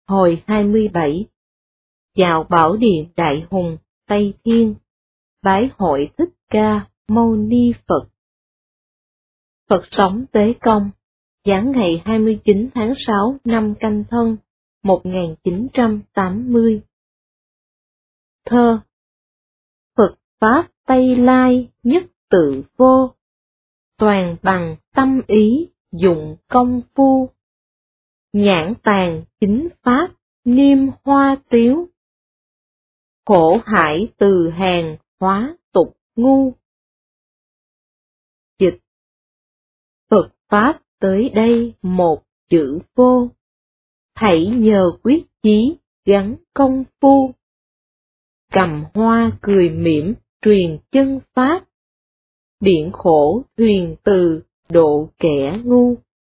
Hồi 27. Chào Bảo Điện Đại Hùng, Tây Thiên, bái hội Thích Ca Mâu Ni Phật. Phật sống Tế Công, giáng ngày 29 tháng 6 năm Canh Thân, 1980. Thơ. Phật Pháp Tây Lai nhất tự vô, toàn bằng tâm ý dụng công phu. Nhãn tàn chính Pháp niêm hoa tiếu, khổ hải từ hèn hóa tục ngu. Dịch. Phật Pháp tới đây một chữ vô, thảy nhờ quyết chí gắn công phu. Cầm hoa cười mỉm truyền chân Pháp, điển khổ thuyền từ độ kẻ ngu.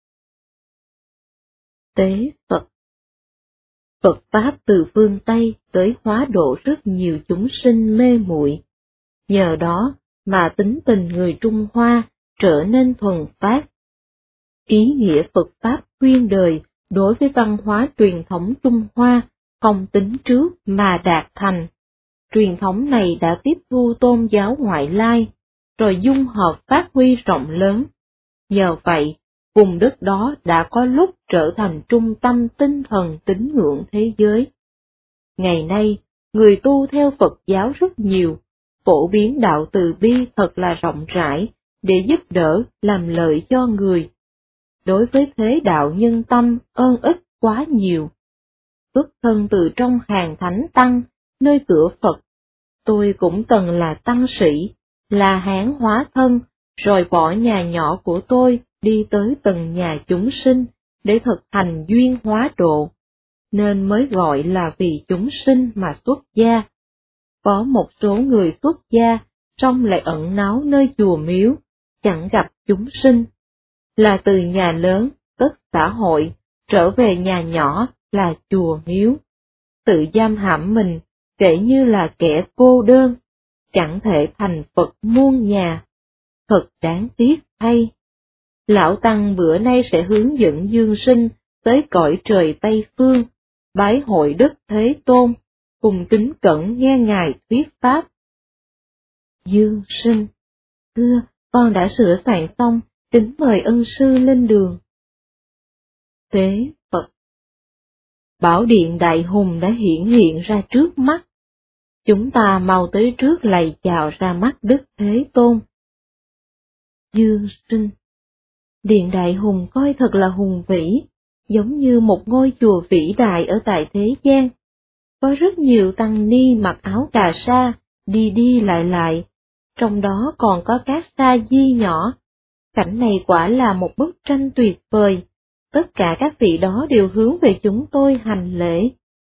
Tế Phật. Phật Pháp từ phương Tây tới hóa độ rất nhiều chúng sinh mê muội. Nhờ đó mà tính tình người Trung Hoa trở nên thuần phát. Ý nghĩa Phật Pháp khuyên đời đối với văn hóa truyền thống Trung Hoa không tính trước mà đạt thành. Truyền thống này đã tiếp thu tôn giáo ngoại lai, rồi dung hợp phát huy rộng lớn. Nhờ vậy, vùng đất đó đã có lúc trở thành trung tâm tinh thần tín ngưỡng thế giới. Ngày nay, người tu theo Phật giáo rất nhiều, phổ biến đạo từ bi thật là rộng rãi, để giúp đỡ, làm lợi cho người. Đối với thế đạo nhân tâm ơn ích quá nhiều. Xuất thân từ trong hàng thánh tăng, nơi cửa Phật, tôi cũng từng là tăng sĩ, là Hán hóa thân, rồi bỏ nhà nhỏ của tôi đi tới từng nhà chúng sinh, để thực hành duyên hóa độ, nên mới gọi là vì chúng sinh mà xuất gia. Có một số người xuất gia, song lại ẩn náu nơi chùa miếu, chẳng gặp chúng sinh. Là từ nhà lớn, tức xã hội, trở về nhà nhỏ là chùa miếu. Tự giam hãm mình, kể như là kẻ cô đơn, chẳng thể thành Phật muôn nhà. Thật đáng tiếc thay. Lão Tăng bữa nay sẽ hướng dẫn Dương Sinh tới cõi trời Tây Phương, bái hội Đức Thế Tôn, cùng kính cẩn nghe Ngài thuyết Pháp. Dương Sinh: Thưa, con đã sửa soạn xong, kính mời ân sư lên đường. Tế Phật. Bảo Điện Đại Hùng đã hiển hiện ra trước mắt. Chúng ta mau tới trước lạy chào ra mắt Đức Thế Tôn. Dương Sinh: Điện Đại Hùng coi thật là hùng vĩ, giống như một ngôi chùa vĩ đại ở tại thế gian. Có rất nhiều tăng ni mặc áo cà sa, đi đi lại, trong đó còn có các sa di nhỏ. Cảnh này quả là một bức tranh tuyệt vời, tất cả các vị đó đều hướng về chúng tôi hành lễ.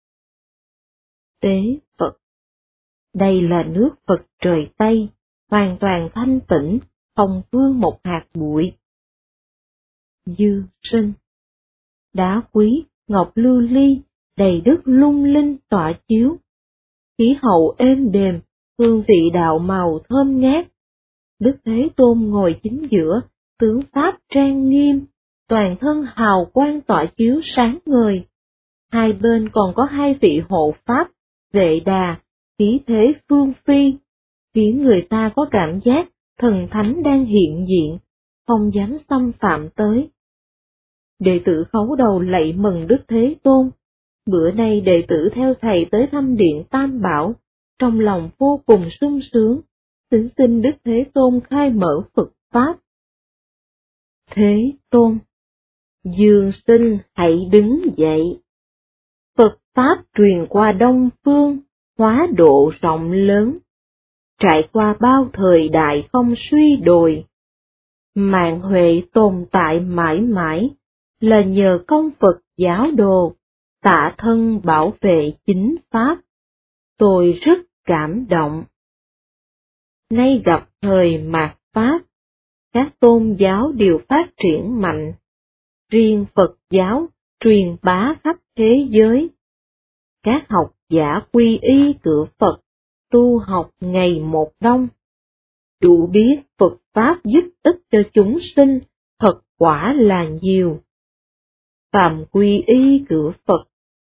Tế Phật. Đây là nước Phật trời Tây, hoàn toàn thanh tĩnh, không vương một hạt bụi. Dương Sinh. Đá quý, ngọc lưu ly, đầy đất lung linh tỏa chiếu. Khí hậu êm đềm, hương vị đạo màu thơm ngát. Đức Thế Tôn ngồi chính giữa, tướng Pháp trang nghiêm, toàn thân hào quang tỏa chiếu sáng ngời. Hai bên còn có hai vị hộ Pháp, Vệ Đà, khí thế phương phi, khiến người ta có cảm giác thần thánh đang hiện diện, không dám xâm phạm tới. Đệ tử khấu đầu lạy mừng Đức Thế Tôn. Bữa nay đệ tử theo thầy tới thăm Điện Tam Bảo, trong lòng vô cùng sung sướng, xin Đức Thế Tôn khai mở Phật Pháp. Thế Tôn. Dương Sinh hãy đứng dậy. Phật Pháp truyền qua Đông Phương, hóa độ rộng lớn, trải qua bao thời đại không suy đồi. Mạng huệ tồn tại mãi mãi, là nhờ công Phật giáo đồ, tạ thân bảo vệ chính Pháp. Tôi rất cảm động. Nay gặp thời mạt Pháp, các tôn giáo đều phát triển mạnh. Riêng Phật giáo truyền bá khắp thế giới. Các học giả quy y cửa Phật, tu học ngày một đông. Đủ biết Phật Pháp giúp ích cho chúng sinh, thật quả là nhiều. Phàm quy y cửa Phật,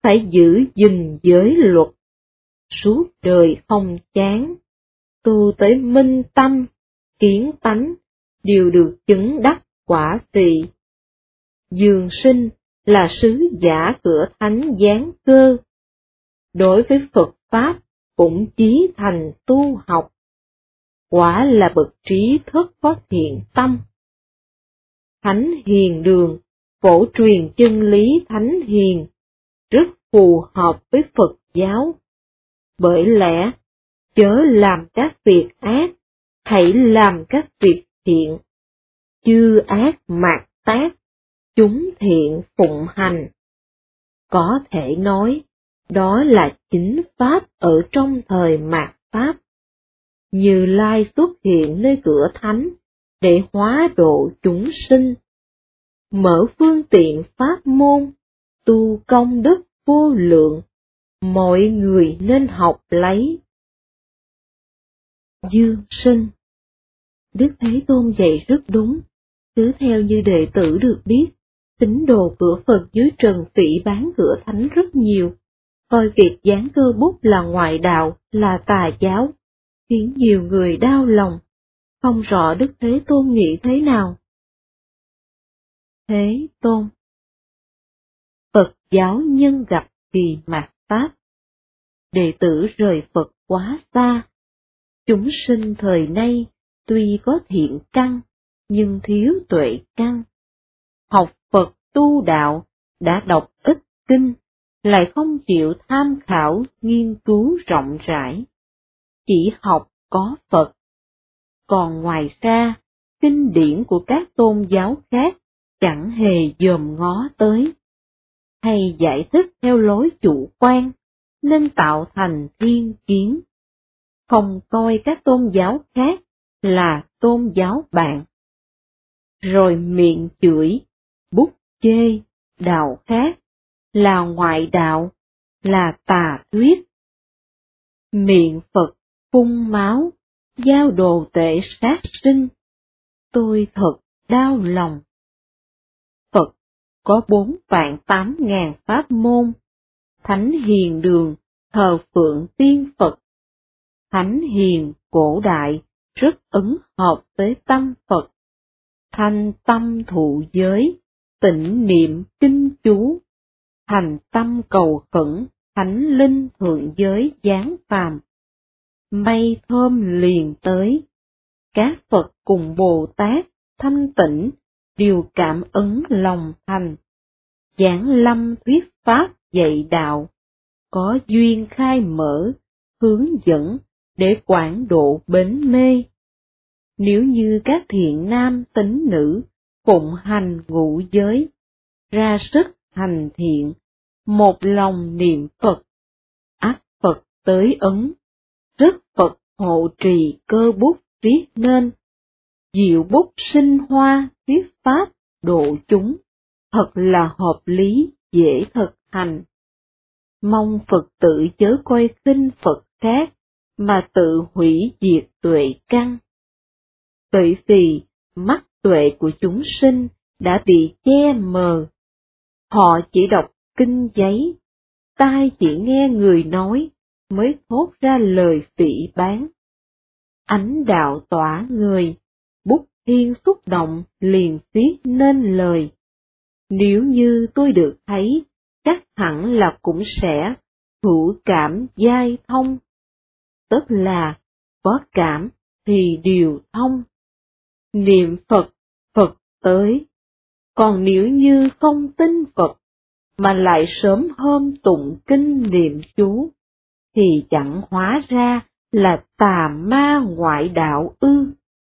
phải giữ gìn giới luật, suốt đời không chán, tu tới minh tâm, kiến tánh, đều được chứng đắc quả vị. Dương Sinh là sứ giả cửa thánh giáng cơ, đối với Phật Pháp cũng chí thành tu học, quả là bậc trí thức có thiện tâm. Thánh hiền đường, phổ truyền chân lý thánh hiền, rất phù hợp với Phật giáo. Bởi lẽ, chớ làm các việc ác, hãy làm các việc thiện. Chư ác mạt tác, chúng thiện phụng hành. Có thể nói, đó là chính Pháp ở trong thời mạt Pháp. Như Lai xuất hiện nơi cửa thánh, để hóa độ chúng sinh. Mở phương tiện pháp môn, tu công đức vô lượng, mọi người nên học lấy. Dương Sinh. Đức Thế Tôn dạy rất đúng, cứ theo như đệ tử được biết, tín đồ cửa Phật dưới trần phỉ bán cửa thánh rất nhiều, coi việc giáng cơ bút là ngoại đạo, là tà giáo, khiến nhiều người đau lòng, không rõ Đức Thế Tôn nghĩ thế nào. Thế Tôn. Phật giáo nhân gặp kỳ mạt Pháp. Đệ tử rời Phật quá xa. Chúng sinh thời nay tuy có thiện căn, nhưng thiếu tuệ căn. Học Phật tu đạo, đã đọc ít kinh, lại không chịu tham khảo, nghiên cứu rộng rãi. Chỉ học có Phật. Còn ngoài ra, kinh điển của các tôn giáo khác chẳng hề dòm ngó tới, hay giải thích theo lối chủ quan, nên tạo thành thiên kiến. Không coi các tôn giáo khác là tôn giáo bạn. Rồi miệng chửi, bút chê, đạo khác, là ngoại đạo, là tà thuyết. Miệng Phật phun máu, giao đồ tể sát sinh. Tôi thật đau lòng. Phật có 4.800.000 pháp môn. Thánh hiền đường, thờ phượng tiên Phật. Thánh hiền cổ đại, rất ứng hợp với tâm Phật. Thanh tâm thụ giới, tịnh niệm kinh chú. Thành tâm cầu khẩn, thánh linh thượng giới giáng phàm. Mây thơm liền tới. Các Phật cùng Bồ Tát, thanh tịnh, đều cảm ứng lòng thành. Giảng lâm thuyết pháp dạy đạo, có duyên khai mở, hướng dẫn, để quảng độ bến mê. Nếu như các thiện nam tín nữ, phụng hành ngũ giới, ra sức hành thiện, một lòng niệm Phật, ắt Phật tới ứng, rất Phật hộ trì cơ bút viết nên. Diệu bút sinh hoa, thuyết pháp, độ chúng, thật là hợp lý, dễ thực hành. Mong Phật tự chớ coi khinh Phật khác, mà tự hủy diệt tuệ căn. Bởi vì mắt tuệ của chúng sinh đã bị che mờ. Họ chỉ đọc kinh giấy, tai chỉ nghe người nói, mới thốt ra lời phỉ báng. Ánh đạo tỏa người, bút thiên xúc động liền viết nên lời. Nếu như tôi được thấy, chắc hẳn là cũng sẽ hữu cảm giai thông. Tức là có cảm thì điều thông. Niệm Phật, Phật tới. Còn nếu như không tin Phật, mà lại sớm hôm tụng kinh niệm chú, thì chẳng hóa ra là tà ma ngoại đạo ư.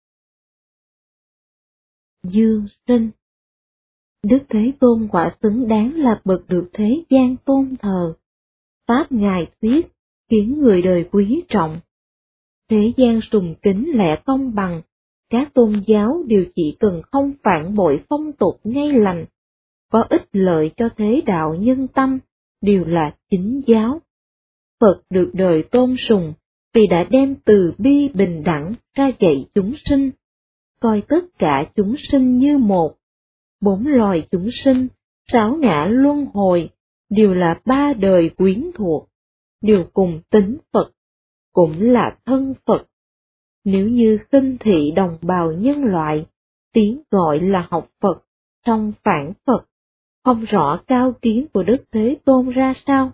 Dương Sinh. Đức Thế Tôn quả xứng đáng là bậc được thế gian tôn thờ. Pháp Ngài thuyết, khiến người đời quý trọng. Thế gian sùng kính lẽ công bằng, các tôn giáo đều chỉ cần không phản bội phong tục ngay lành, có ích lợi cho thế đạo nhân tâm, đều là chính giáo. Phật được đời tôn sùng, vì đã đem từ bi bình đẳng ra dạy chúng sinh, coi tất cả chúng sinh như một. 4 loài chúng sinh, 6 ngã luân hồi, đều là ba đời quyến thuộc, đều cùng tính Phật, cũng là thân Phật. Nếu như khinh thị đồng bào nhân loại, tiếng gọi là học Phật, song phản Phật, không rõ cao kiến của Đức Thế Tôn ra sao?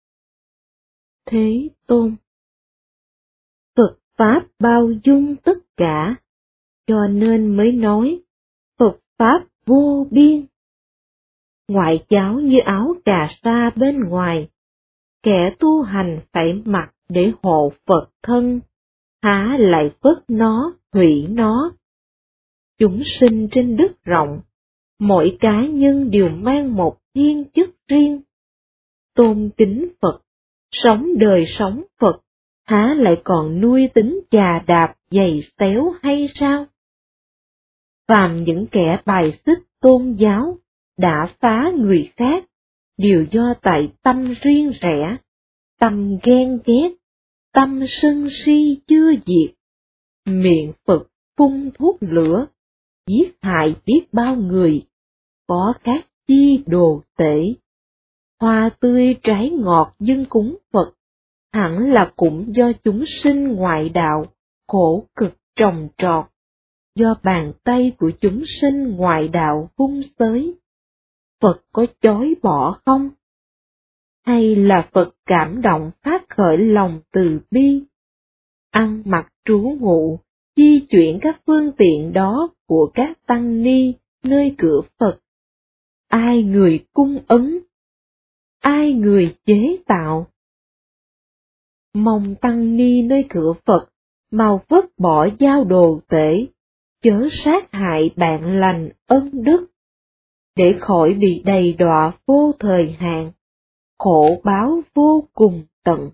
Thế Tôn, Phật Pháp bao dung tất cả, cho nên mới nói, Phật Pháp vô biên. Ngoại giáo như áo cà sa bên ngoài, kẻ tu hành phải mặc để hộ Phật thân, há lại vứt nó, hủy nó. Chúng sinh trên đất rộng, mỗi cá nhân đều mang một thiên chức riêng. Tôn kính Phật, sống đời sống Phật, há lại còn nuôi tính chà đạp giày xéo hay sao? Phàm những kẻ bài xích tôn giáo, đã phá người khác, đều do tại tâm riêng rẽ, tâm ghen ghét, tâm sân si chưa diệt. Miệng Phật phun thuốc lửa, giết hại biết bao người, có các chi đồ tể. Hoa tươi trái ngọt dâng cúng Phật, hẳn là cũng do chúng sinh ngoại đạo, khổ cực trồng trọt, do bàn tay của chúng sinh ngoại đạo vung tới. Phật có chối bỏ không? Hay là Phật cảm động phát khởi lòng từ bi? Ăn mặc trú ngụ, di chuyển các phương tiện đó của các tăng ni nơi cửa Phật. Ai người cung ứng? Ai người chế tạo? Mong tăng ni nơi cửa Phật, mau vứt bỏ giao đồ tể, chớ sát hại bạn lành ân đức, để khỏi bị đầy đọa vô thời hạn, khổ báo vô cùng tận.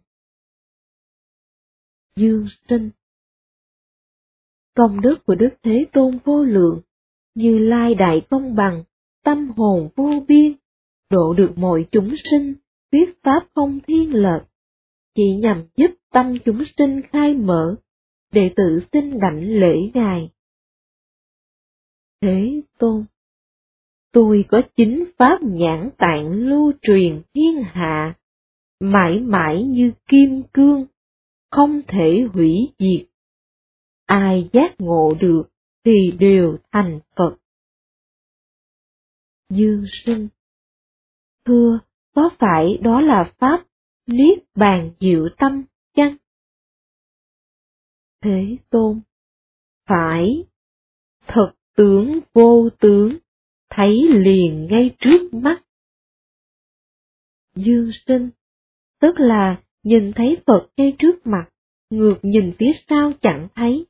Dương sinh, công đức của Đức Thế Tôn vô lượng, Như Lai đại công bằng, tâm hồn vô biên, độ được mọi chúng sinh, thuyết pháp không thiên lệch, chỉ nhằm giúp tâm chúng sinh khai mở, đệ tử xin đảnh lễ Ngài. Thế Tôn, tôi có chính pháp nhãn tạng lưu truyền thiên hạ, mãi mãi như kim cương, không thể hủy diệt. Ai giác ngộ được thì đều thành Phật. Dương sinh, thưa, có phải đó là pháp niết bàn diệu tâm chăng? Thế Tôn, phải, thật tướng vô tướng, thấy liền ngay trước mắt. Dương sinh, tức là nhìn thấy Phật ngay trước mặt, ngược nhìn phía sau chẳng thấy.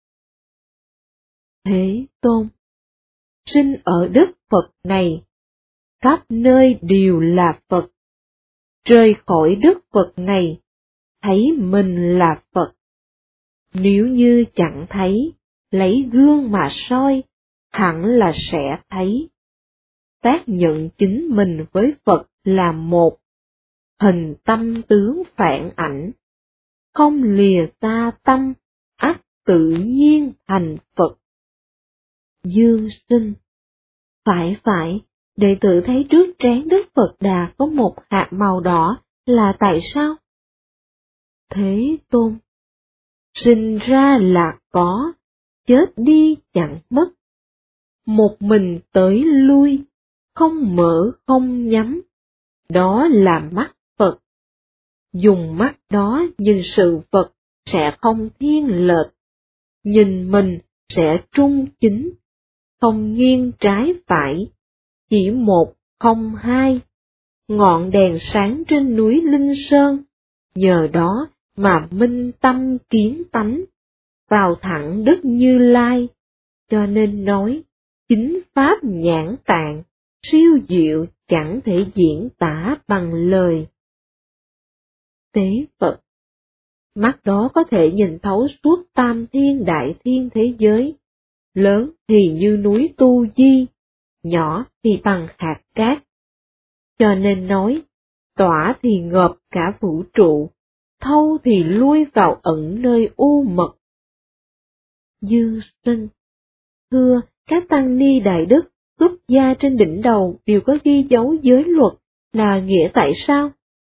Thế Tôn, sinh ở đất Phật này, khắp nơi đều là Phật. Rời khỏi đất Phật này, thấy mình là Phật. Nếu như chẳng thấy, lấy gương mà soi, hẳn là sẽ thấy. Xác nhận chính mình với Phật là một, hình tâm tướng phản ảnh, không lìa xa tâm, ắt tự nhiên thành Phật. Dương sinh, phải, đệ tử thấy trước trán Đức Phật Đà có một hạt màu đỏ, là tại sao? Thế Tôn, sinh ra là có, chết đi chẳng mất. Một mình tới lui, không mở không nhắm, đó là mắt Phật. Dùng mắt đó nhìn sự vật sẽ không thiên lệch, nhìn mình sẽ trung chính, không nghiêng trái phải, chỉ một không hai. Ngọn đèn sáng trên núi Linh Sơn, nhờ đó mà minh tâm kiến tánh, vào thẳng đất Như Lai, cho nên nói, chính pháp nhãn tạng, siêu diệu chẳng thể diễn tả bằng lời. Tế Phật, mắt đó có thể nhìn thấu suốt tam thiên đại thiên thế giới, lớn thì như núi Tu Di, nhỏ thì bằng hạt cát. Cho nên nói, tỏa thì ngợp cả vũ trụ, thâu thì lui vào ẩn nơi u mật. Dương sinh, thưa, các tăng ni đại đức, xuất gia trên đỉnh đầu đều có ghi dấu giới luật, là nghĩa tại sao?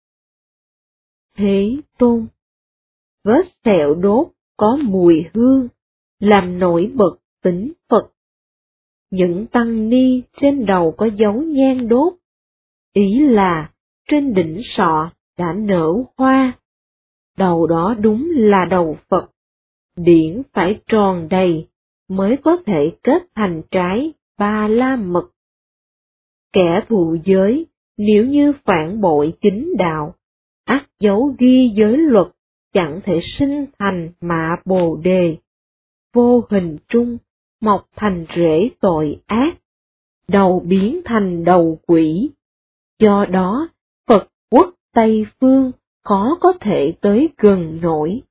Thế Tôn, vết sẹo đốt có mùi hương, làm nổi bật tính Phật. Những tăng ni trên đầu có dấu nhang đốt, ý là trên đỉnh sọ đã nở hoa, đầu đó đúng là đầu Phật, điển phải tròn đầy mới có thể kết thành trái Ba La Mật. Kẻ thụ giới nếu như phản bội chính đạo, ắt dấu ghi giới luật, chẳng thể sinh thành mạ Bồ Đề, vô hình trung mọc thành rễ tội ác, đầu biến thành đầu quỷ. Do đó, Phật quốc Tây Phương khó có thể tới gần nổi.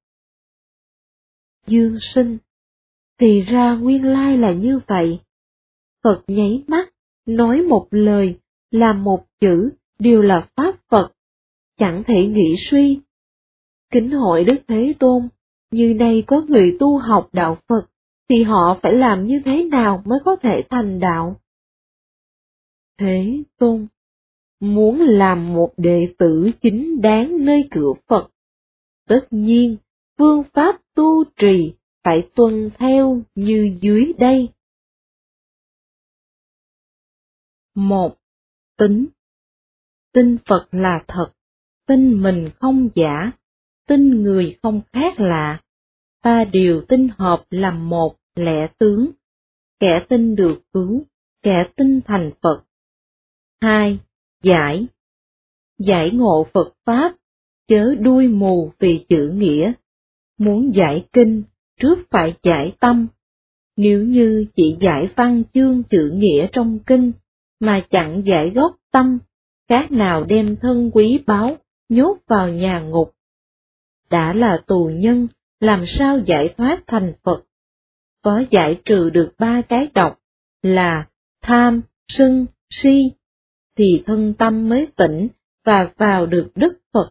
Dương Sinh, thì ra nguyên lai là như vậy. Phật nháy mắt, nói một lời, làm một chữ, đều là Pháp Phật, chẳng thể nghĩ suy. Kính hỏi Đức Thế Tôn, như đây có người tu học đạo Phật, thì họ phải làm như thế nào mới có thể thành đạo? Thế Tôn, muốn làm một đệ tử chính đáng nơi cửa Phật, tất nhiên, phương pháp tu trì phải tuân theo như dưới đây. 1. Tín. Tin Phật là thật, tin mình không giả, tin người không khác lạ. Ba điều tin hợp làm một lẽ tướng, kẻ tin được cứu, kẻ tin thành Phật. 2. Giải. Giải ngộ Phật Pháp, chớ đuôi mù vì chữ nghĩa. Muốn giải kinh, trước phải giải tâm. Nếu như chỉ giải văn chương chữ nghĩa trong kinh, mà chẳng giải gốc tâm, khác nào đem thân quý báu, nhốt vào nhà ngục. Đã là tù nhân, làm sao giải thoát thành Phật? Có giải trừ được ba cái độc, là tham, sân, si, thì thân tâm mới tỉnh và vào được đức Phật.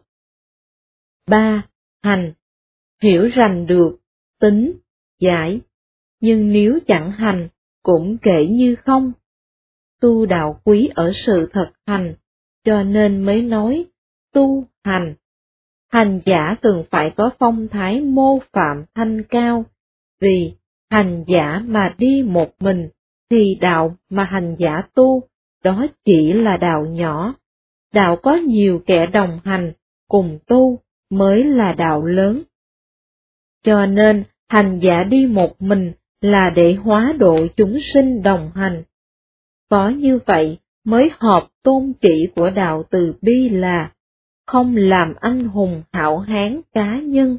3. Hành. Hiểu rành được, tính, giải, nhưng nếu chẳng hành, cũng kể như không. Tu đạo quý ở sự thực hành, cho nên mới nói, tu, hành. Hành giả thường phải có phong thái mô phạm thanh cao, vì hành giả mà đi một mình, thì đạo mà hành giả tu, đó chỉ là đạo nhỏ. Đạo có nhiều kẻ đồng hành, cùng tu, mới là đạo lớn. Cho nên, hành giả đi một mình là để hóa độ chúng sinh đồng hành. Có như vậy mới hợp tôn chỉ của đạo từ bi là không làm anh hùng hảo hán cá nhân.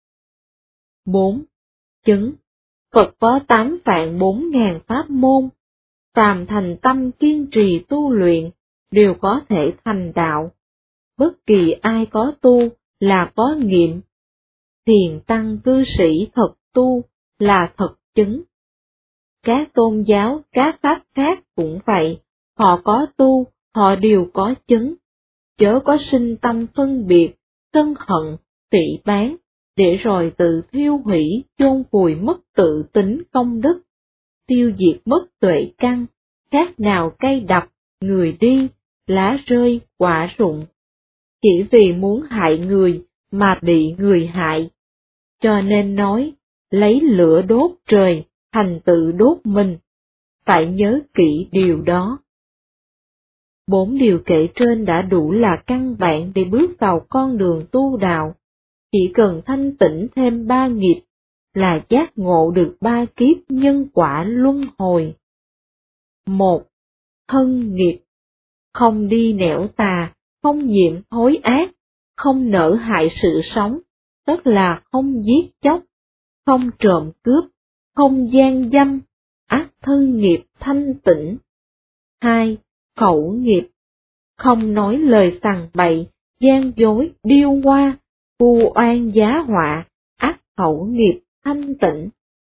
4. Chứng. Phật có 8 vạn 4.000 pháp môn, phàm thành tâm kiên trì tu luyện, đều có thể thành đạo. Bất kỳ ai có tu là có nghiệm. Thiền tăng cư sĩ thật tu là thật chứng. Các tôn giáo, các pháp khác cũng vậy, họ có tu, họ đều có chứng. Chớ có sinh tâm phân biệt, sân hận, phỉ báng, để rồi tự thiêu hủy, chôn vùi mất tự tính công đức, tiêu diệt mất tuệ căn, khác nào cây đập, người đi, lá rơi, quả rụng. Chỉ vì muốn hại người mà bị người hại. Cho nên nói, lấy lửa đốt trời, thành tự đốt mình. Phải nhớ kỹ điều đó. 4 điều kể trên đã đủ là căn bản để bước vào con đường tu đạo. Chỉ cần thanh tịnh thêm 3 nghiệp, là giác ngộ được 3 kiếp nhân quả luân hồi. 1. Thân nghiệp. Không đi nẻo tà, không nhiễm thối ác, không nỡ hại sự sống, tức là không giết chóc, không trộm cướp, không gian dâm, ác thân nghiệp thanh tịnh. 2. Khẩu nghiệp. Không nói lời sằng bậy, gian dối, điêu hoa, vu oan giá họa, ác khẩu nghiệp thanh tịnh.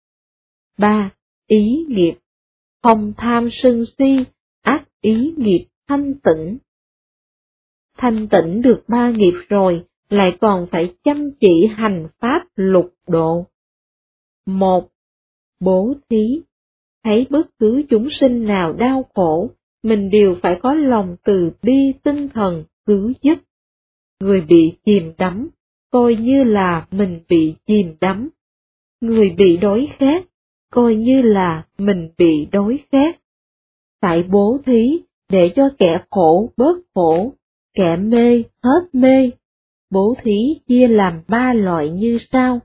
3. Ý nghiệp. Không tham sân si, ác ý nghiệp thanh tịnh. Thanh tịnh được 3 nghiệp rồi, lại còn phải chăm chỉ hành pháp lục độ. 1. Bố thí. Thấy bất cứ chúng sinh nào đau khổ, mình đều phải có lòng từ bi tinh thần cứu giúp. Người bị chìm đắm, coi như là mình bị chìm đắm. Người bị đói khát, coi như là mình bị đói khát. Phải bố thí để cho kẻ khổ bớt khổ, kẻ mê hết mê. Bố thí chia làm 3 loại như sau.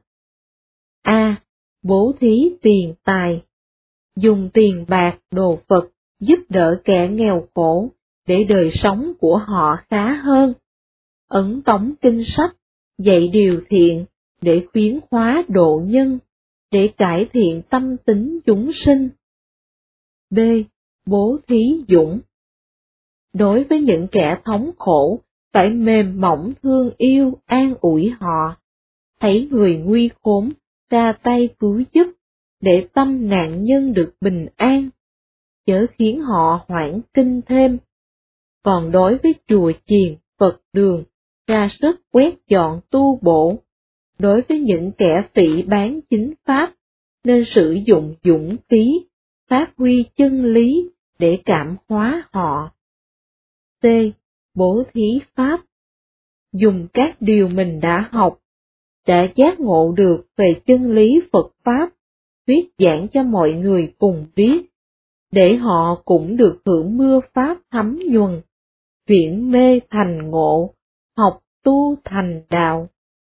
A. Bố thí tiền tài. Dùng tiền bạc đồ vật giúp đỡ kẻ nghèo khổ, để đời sống của họ khá hơn. Ấn tống kinh sách, dạy điều thiện, để khuyến hóa độ nhân, để cải thiện tâm tính chúng sinh. B. Bố thí dũng. Đối với những kẻ thống khổ, phải mềm mỏng thương yêu an ủi họ. Thấy người nguy khốn, ra tay cứu giúp, để tâm nạn nhân được bình an, chớ khiến họ hoảng kinh thêm. Còn đối với chùa chiền, Phật đường, ra sức quét dọn tu bổ. Đối với những kẻ phỉ báng chính pháp, nên sử dụng dũng khí, phát huy chân lý để cảm hóa họ. C. Bố thí pháp. Dùng các điều mình đã học, đã giác ngộ được về chân lý Phật Pháp, thuyết giảng cho mọi người cùng biết, để họ cũng được hưởng mưa Pháp thấm nhuần, chuyển mê thành ngộ, học tu thành đạo.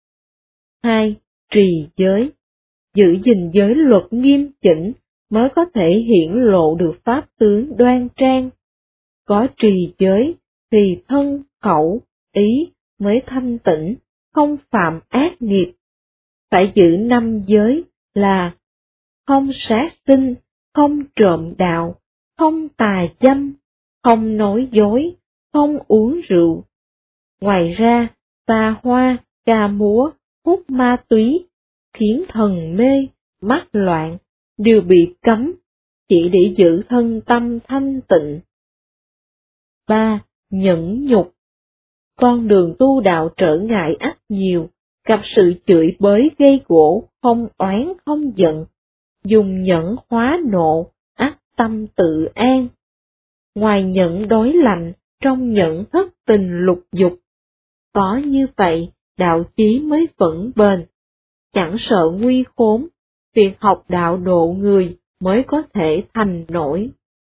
2. Trì giới. Giữ gìn giới luật nghiêm chỉnh mới có thể hiển lộ được pháp tướng đoan trang. Có trì giới thì thân, khẩu, ý mới thanh tịnh, không phạm ác nghiệp. Phải giữ 5 giới là không sát sinh, không trộm đạo, không tà dâm, không nói dối, không uống rượu. Ngoài ra, tà hoa, ca múa, hút ma túy, khiến thần mê, mắt loạn, đều bị cấm, chỉ để giữ thân tâm thanh tịnh. 3. Nhẫn nhục. Con đường tu đạo trở ngại ắt nhiều, gặp sự chửi bới gây gổ, không oán không giận, dùng nhẫn hóa nộ, ắt tâm tự an. Ngoài nhẫn đối lạnh, trong nhẫn thất tình lục dục. Có như vậy, đạo chí mới vững bền, chẳng sợ nguy khốn, việc học đạo độ người mới có thể thành nổi.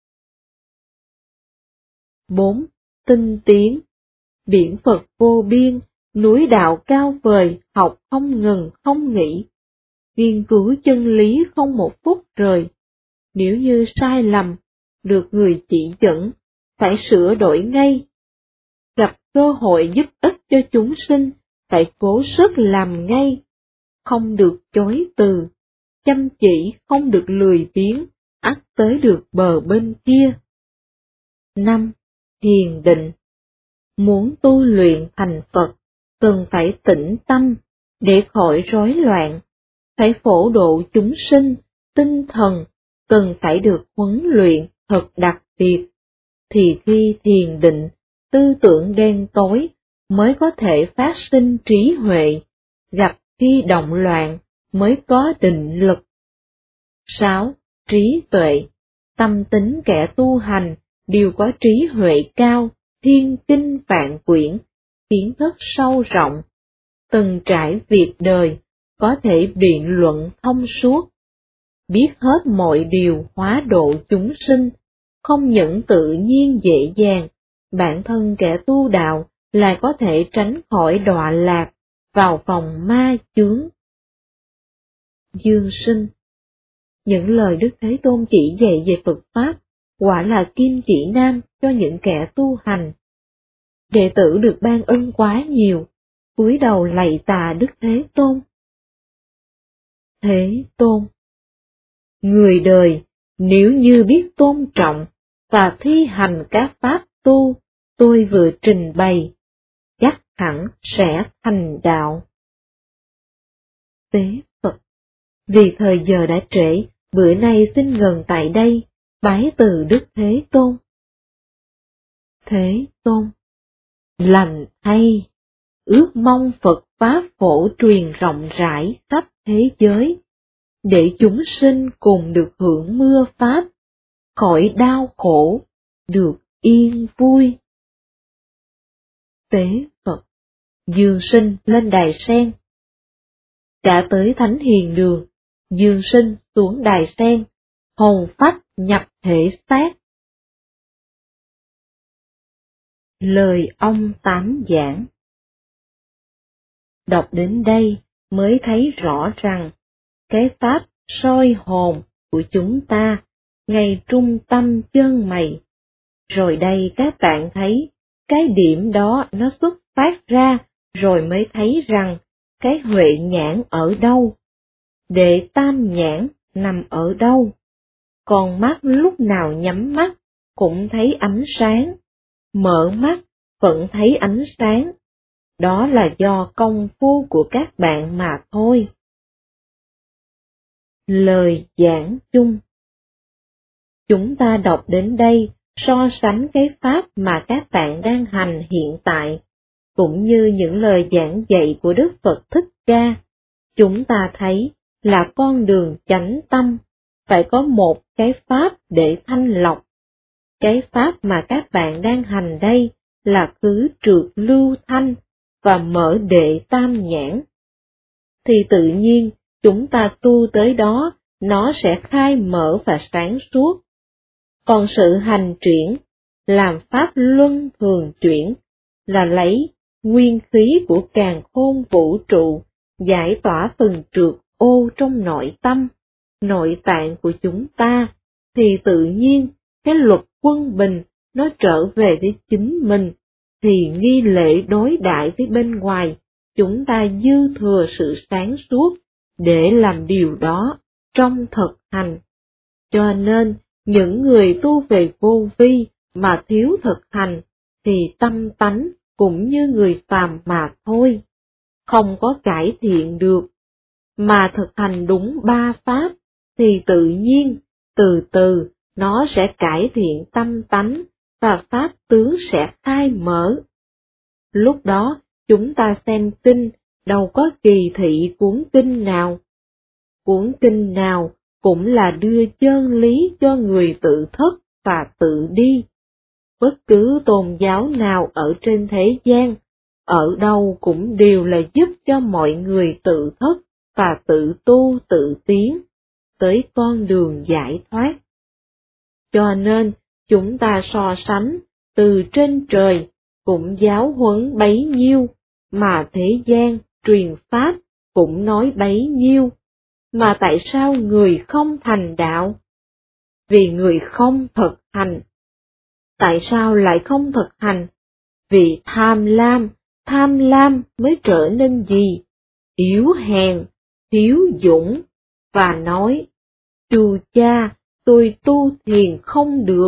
4. Tinh tiến. Biển Phật vô biên, núi đạo cao vời, học không ngừng không nghỉ. Nghiên cứu chân lý không một phút rời. Nếu như sai lầm, được người chỉ dẫn, phải sửa đổi ngay. Gặp cơ hội giúp ích cho chúng sinh, phải cố sức làm ngay. Không được chối từ, chăm chỉ không được lười biếng, ắt tới được bờ bên kia. 5. Thiền định. Muốn tu luyện thành Phật, cần phải tĩnh tâm, để khỏi rối loạn, phải phổ độ chúng sinh, tinh thần, cần phải được huấn luyện thật đặc biệt, thì khi thiền định, tư tưởng đen tối mới có thể phát sinh trí huệ, gặp khi động loạn mới có định lực. 6. Trí tuệ. Tâm tính kẻ tu hành đều có trí huệ cao, thiên kinh vạn quyển, kiến thức sâu rộng, từng trải việc đời, có thể biện luận thông suốt, biết hết mọi điều hóa độ chúng sinh, không những tự nhiên dễ dàng, bản thân kẻ tu đạo lại có thể tránh khỏi đọa lạc, vào vòng ma chướng. Dương sinh. Những lời Đức Thế Tôn chỉ dạy về Phật Pháp, quả là kim chỉ nam cho những kẻ tu hành. Đệ tử được ban ân quá nhiều, cúi đầu lạy tạ Đức Thế Tôn. Thế Tôn. Người đời, nếu như biết tôn trọng và thi hành các pháp tu, tôi vừa trình bày, chắc hẳn sẽ thành đạo. Tế Phật. Vì thời giờ đã trễ, bữa nay xin ngừng tại đây, bái từ Đức Thế Tôn. Thế Tôn. Lành thay, ước mong Phật Pháp phổ truyền rộng rãi khắp thế giới, để chúng sinh cùng được hưởng mưa Pháp, khỏi đau khổ, được yên vui. Tế Phật, Dương Sinh lên đài sen. Đã tới Thánh Hiền Đường, Dương Sinh xuống đài sen, hồn phách nhập thể xác. Lời ông Tám giảng. Đọc đến đây mới thấy rõ rằng, cái pháp soi hồn của chúng ta ngay trung tâm chân mày. Rồi đây các bạn thấy, cái điểm đó nó xuất phát ra, rồi mới thấy rằng, cái huệ nhãn ở đâu? Đệ tam nhãn nằm ở đâu? Còn mắt lúc nào nhắm mắt, cũng thấy ánh sáng. Mở mắt, vẫn thấy ánh sáng. Đó là do công phu của các bạn mà thôi. Lời giảng chung. Chúng ta đọc đến đây, so sánh cái pháp mà các bạn đang hành hiện tại, cũng như những lời giảng dạy của Đức Phật Thích Ca. Chúng ta thấy là con đường chánh tâm, phải có một cái pháp để thanh lọc. Cái pháp mà các bạn đang hành đây là cứ trượt lưu thanh và mở đệ tam nhãn. Thì tự nhiên, chúng ta tu tới đó, nó sẽ khai mở và sáng suốt. Còn sự hành triển, làm pháp luân thường chuyển, là lấy nguyên khí của càn khôn vũ trụ, giải tỏa phần trượt ô trong nội tâm, nội tạng của chúng ta, thì tự nhiên cái luật quân bình nó trở về với chính mình, thì nghi lễ đối đãi với bên ngoài, chúng ta dư thừa sự sáng suốt để làm điều đó trong thực hành. Cho nên, những người tu về vô vi mà thiếu thực hành, thì tâm tánh cũng như người phàm mà thôi, không có cải thiện được. Mà thực hành đúng ba pháp, thì tự nhiên, từ từ, nó sẽ cải thiện tâm tánh, và pháp tướng sẽ khai mở. Lúc đó, chúng ta xem kinh, đâu có kỳ thị cuốn kinh nào. Cuốn kinh nào cũng là đưa chân lý cho người tự thức và tự đi. Bất cứ tôn giáo nào ở trên thế gian, ở đâu cũng đều là giúp cho mọi người tự thức và tự tu tự tiến, tới con đường giải thoát. Cho nên, chúng ta so sánh, từ trên trời, cũng giáo huấn bấy nhiêu, mà thế gian, truyền pháp, cũng nói bấy nhiêu. Mà tại sao người không thành đạo? Vì người không thực hành. Tại sao lại không thực hành? Vì tham lam mới trở nên gì? Yếu hèn, thiếu dũng, và nói, chù cha, tôi tu thiền không được.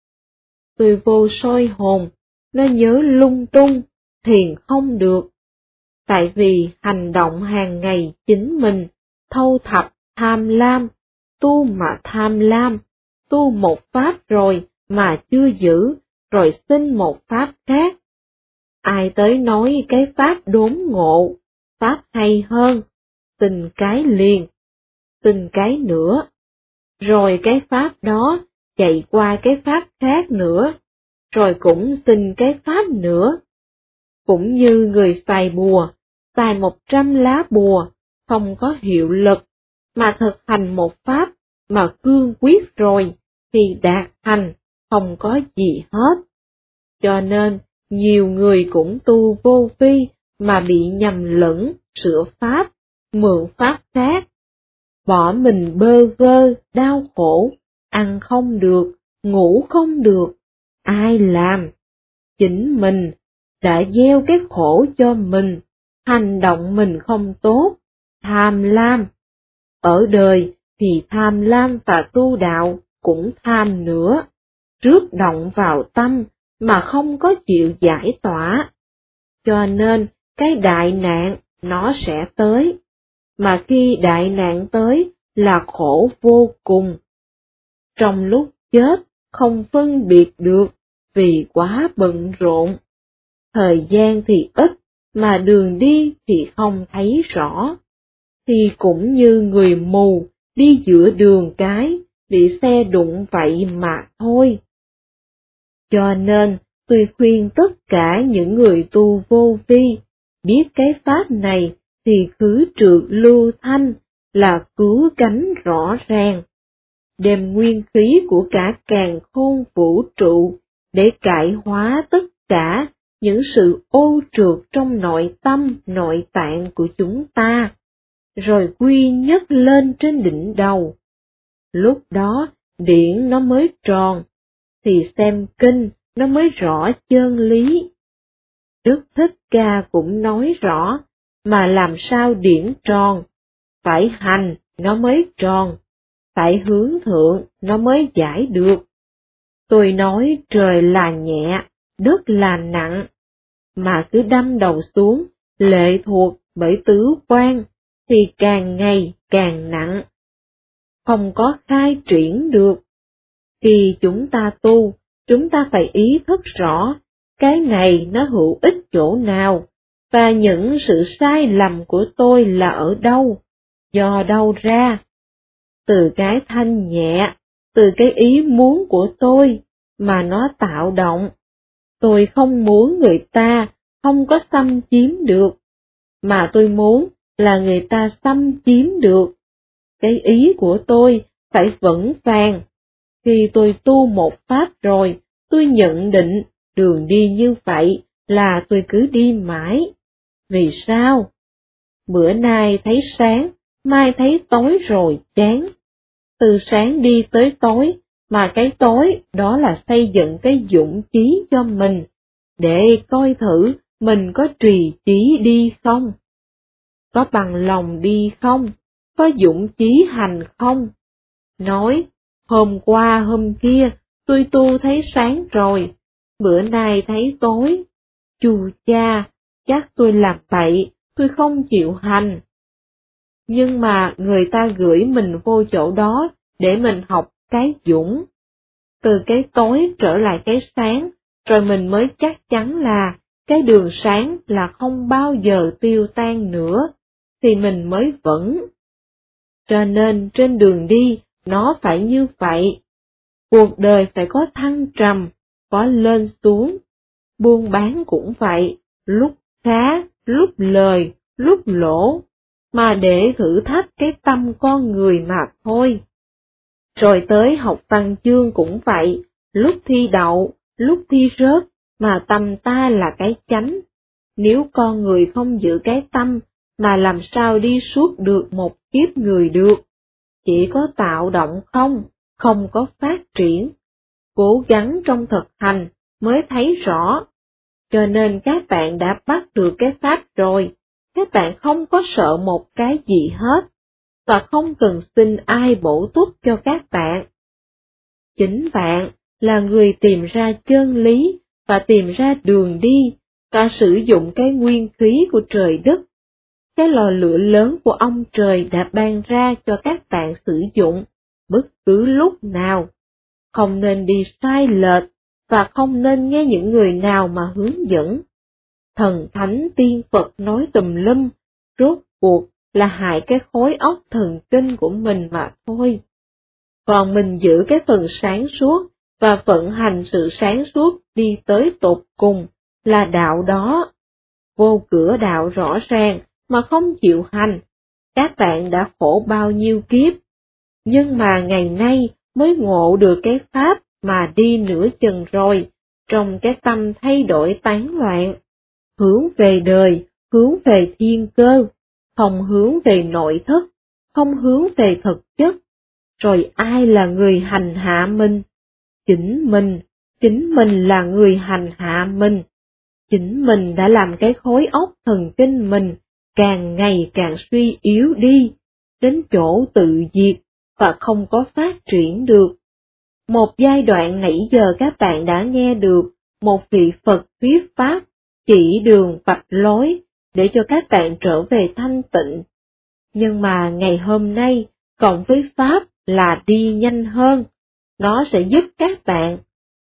Tôi vô soi hồn, nó nhớ lung tung, thiền không được. Tại vì hành động hàng ngày chính mình, thâu thập tham lam, tu mà tham lam, tu một pháp rồi mà chưa giữ, rồi xin một pháp khác. Ai tới nói cái pháp đốn ngộ, pháp hay hơn, xin cái liền, xin cái nữa. Rồi cái pháp đó chạy qua cái pháp khác nữa, rồi cũng xin cái pháp nữa. Cũng như người xài bùa, xài 100 lá bùa, không có hiệu lực, mà thực hành một pháp mà cương quyết rồi, thì đạt thành, không có gì hết. Cho nên, nhiều người cũng tu vô vi mà bị nhầm lẫn, sửa pháp, mượn pháp khác. Bỏ mình bơ vơ, đau khổ, ăn không được, ngủ không được, ai làm? Chính mình đã gieo cái khổ cho mình, hành động mình không tốt, tham lam. Ở đời thì tham lam và tu đạo cũng tham nữa, rước động vào tâm mà không có chịu giải tỏa. Cho nên cái đại nạn nó sẽ tới, mà khi đại nạn tới là khổ vô cùng. Trong lúc chết không phân biệt được vì quá bận rộn. Thời gian thì ít, mà đường đi thì không thấy rõ. Thì cũng như người mù đi giữa đường cái, bị xe đụng vậy mà thôi. Cho nên, tôi khuyên tất cả những người tu vô vi, biết cái pháp này thì cứ trượt lưu thanh là cứu cánh rõ ràng. Đem nguyên khí của cả càn khôn vũ trụ để cải hóa tất cả những sự ô trượt trong nội tâm, nội tạng của chúng ta, rồi quy nhất lên trên đỉnh đầu. Lúc đó, điển nó mới tròn, thì xem kinh nó mới rõ chân lý. Đức Thích Ca cũng nói rõ, mà làm sao điển tròn, phải hành nó mới tròn, phải hướng thượng nó mới giải được. Tôi nói trời là nhẹ, đất là nặng, mà cứ đâm đầu xuống, lệ thuộc bởi tứ quan, thì càng ngày càng nặng. Không có khai triển được. Khi chúng ta tu, chúng ta phải ý thức rõ, cái này nó hữu ích chỗ nào, và những sự sai lầm của tôi là ở đâu, do đâu ra. Từ cái thanh nhẹ, từ cái ý muốn của tôi, mà nó tạo động. Tôi không muốn người ta không có xâm chiếm được, mà tôi muốn là người ta xâm chiếm được. Cái ý của tôi phải vững vàng. Khi tôi tu một pháp rồi, tôi nhận định đường đi như vậy là tôi cứ đi mãi. Vì sao? Bữa nay thấy sáng, mai thấy tối rồi chán. Từ sáng đi tới tối, mà cái tối đó là xây dựng cái dũng chí cho mình, để coi thử mình có trì chí đi không? Có bằng lòng đi không? Có dũng chí hành không? Nói, hôm qua hôm kia, tôi tu thấy sáng rồi, bữa nay thấy tối. Chù cha, chắc tôi làm bậy, tôi không chịu hành. Nhưng mà người ta gửi mình vô chỗ đó để mình học cái dũng. Từ cái tối trở lại cái sáng, rồi mình mới chắc chắn là cái đường sáng là không bao giờ tiêu tan nữa, thì mình mới vững. Cho nên trên đường đi, nó phải như vậy. Cuộc đời phải có thăng trầm, có lên xuống. Buôn bán cũng vậy, lúc khá, lúc lời, lúc lỗ, mà để thử thách cái tâm con người mà thôi. Rồi tới học văn chương cũng vậy, lúc thi đậu, lúc thi rớt, mà tâm ta là cái chánh. Nếu con người không giữ cái tâm, mà làm sao đi suốt được một kiếp người được? Chỉ có tạo động không có phát triển. Cố gắng trong thực hành mới thấy rõ. Cho nên các bạn đã bắt được cái pháp rồi, các bạn không có sợ một cái gì hết, và không cần xin ai bổ túc cho các bạn. Chính bạn là người tìm ra chân lý, và tìm ra đường đi, và sử dụng cái nguyên khí của trời đất. Cái lò lửa lớn của ông trời đã ban ra cho các bạn sử dụng, bất cứ lúc nào. Không nên đi sai lệch, và không nên nghe những người nào mà hướng dẫn. Thần thánh tiên Phật nói tùm lum, rốt cuộc là hại cái khối óc thần kinh của mình mà thôi. Còn mình giữ cái phần sáng suốt, và vận hành sự sáng suốt đi tới tột cùng, là đạo đó. Vô cửa đạo rõ ràng, mà không chịu hành, các bạn đã khổ bao nhiêu kiếp. Nhưng mà ngày nay mới ngộ được cái pháp mà đi nửa chừng rồi, trong cái tâm thay đổi tán loạn, hướng về đời, hướng về thiên cơ, không hướng về nội thức, không hướng về thực chất. Rồi ai là người hành hạ mình? Chính mình là người hành hạ mình. Chính mình đã làm cái khối óc thần kinh mình càng ngày càng suy yếu đi, đến chỗ tự diệt, và không có phát triển được. Một giai đoạn nãy giờ các bạn đã nghe được một vị Phật thuyết pháp, chỉ đường vạch lối, để cho các bạn trở về thanh tịnh. Nhưng mà ngày hôm nay, cộng với pháp là đi nhanh hơn, nó sẽ giúp các bạn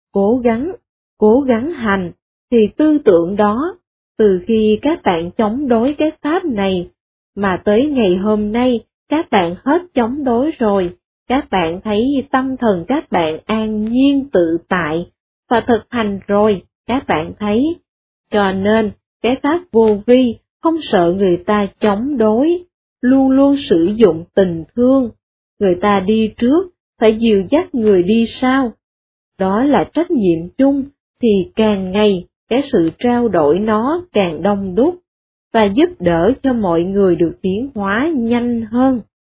cố gắng hành, thì tư tưởng đó, từ khi các bạn chống đối cái pháp này, mà tới ngày hôm nay các bạn hết chống đối rồi, các bạn thấy tâm thần các bạn an nhiên tự tại, và thực hành rồi, các bạn thấy. Cho nên, cái pháp vô vi không sợ người ta chống đối, luôn luôn sử dụng tình thương. Người ta đi trước, phải dìu dắt người đi sau. Đó là trách nhiệm chung, thì càng ngày, cái sự trao đổi nó càng đông đúc, và giúp đỡ cho mọi người được tiến hóa nhanh hơn.